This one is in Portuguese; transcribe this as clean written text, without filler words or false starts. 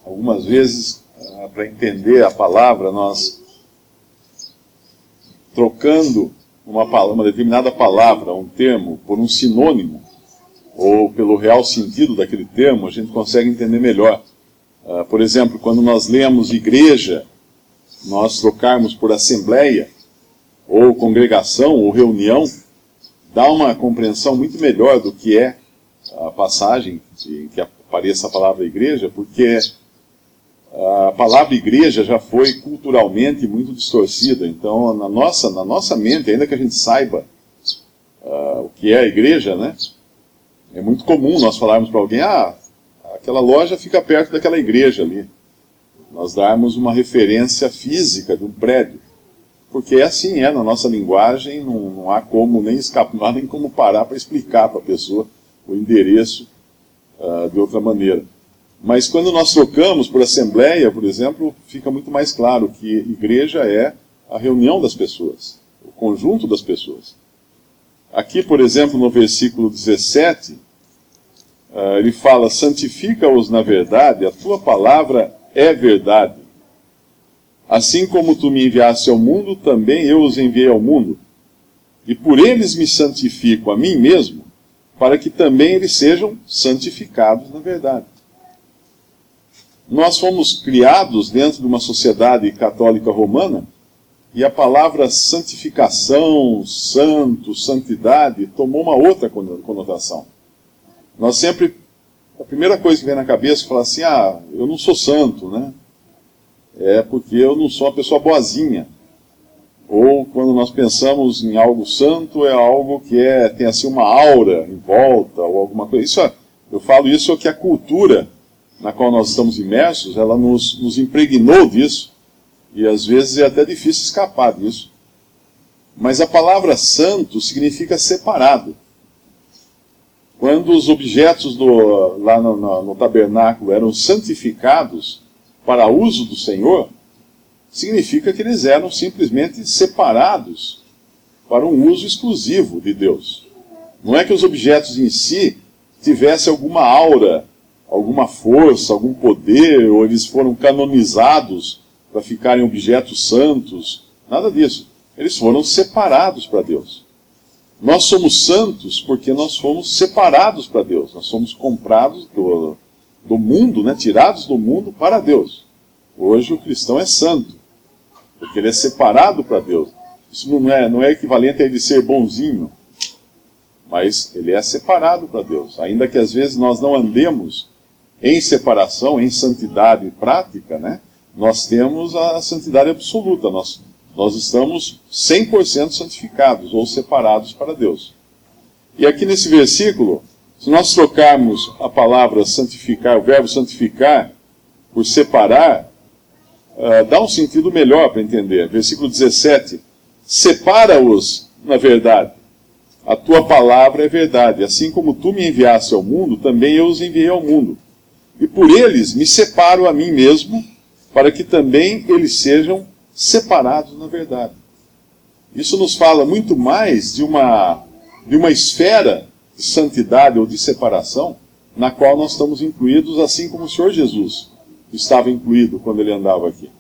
Algumas vezes, para entender a palavra, nós trocando uma determinada palavra, um termo, por um sinônimo, ou pelo real sentido daquele termo, a gente consegue entender melhor. Por exemplo, quando nós lemos igreja, nós trocarmos por assembleia, ou congregação, ou reunião, dá uma compreensão muito melhor do que é a passagem em que apareça a palavra igreja, porque a palavra igreja já foi culturalmente muito distorcida. Então, na nossa mente, ainda que a gente saiba o que é a igreja, né, é muito comum nós falarmos para alguém, aquela loja fica perto daquela igreja ali. Nós darmos uma referência física de um prédio. Porque assim na nossa linguagem, não há como nem escapar, nem como parar para explicar para a pessoa o endereço de outra maneira. Mas quando nós trocamos por assembleia, por exemplo, fica muito mais claro que igreja é a reunião das pessoas, o conjunto das pessoas. Aqui, por exemplo, no versículo 17, ele fala, santifica-os na verdade, a tua palavra é verdade. Assim como tu me enviaste ao mundo, também eu os enviei ao mundo. E por eles me santifico a mim mesmo, para que também eles sejam santificados na verdade. Nós fomos criados dentro de uma sociedade católica romana, e a palavra santificação, santo, santidade, tomou uma outra conotação. Nós sempre, a primeira coisa que vem na cabeça é falar assim, eu não sou santo, né? É porque eu não sou uma pessoa boazinha. Ou quando nós pensamos em algo santo, é algo que tem assim uma aura em volta, ou alguma coisa. Eu falo isso que a cultura na qual nós estamos imersos, ela nos impregnou disso, e às vezes é até difícil escapar disso. Mas a palavra santo significa separado. Quando os objetos lá no tabernáculo eram santificados para uso do Senhor, significa que eles eram simplesmente separados para um uso exclusivo de Deus. Não é que os objetos em si tivessem alguma aura, alguma força, algum poder, ou eles foram canonizados para ficarem objetos santos, nada disso. Eles foram separados para Deus. Nós somos santos porque nós fomos separados para Deus. Nós somos comprados do mundo, né, tirados do mundo para Deus. Hoje o cristão é santo, porque ele é separado para Deus. Isso não é equivalente a ele ser bonzinho, mas ele é separado para Deus. Ainda que às vezes nós não andemos em separação, em santidade prática, né, nós temos a santidade absoluta. Nós estamos 100% santificados ou separados para Deus. E aqui nesse versículo, se nós trocarmos a palavra santificar, o verbo santificar, por separar, dá um sentido melhor para entender. Versículo 17, separa-os na verdade. A tua palavra é verdade. Assim como tu me enviaste ao mundo, também eu os enviei ao mundo. E por eles me separo a mim mesmo, para que também eles sejam separados na verdade. Isso nos fala muito mais de uma esfera de santidade ou de separação, na qual nós estamos incluídos, assim como o Senhor Jesus estava incluído quando ele andava aqui.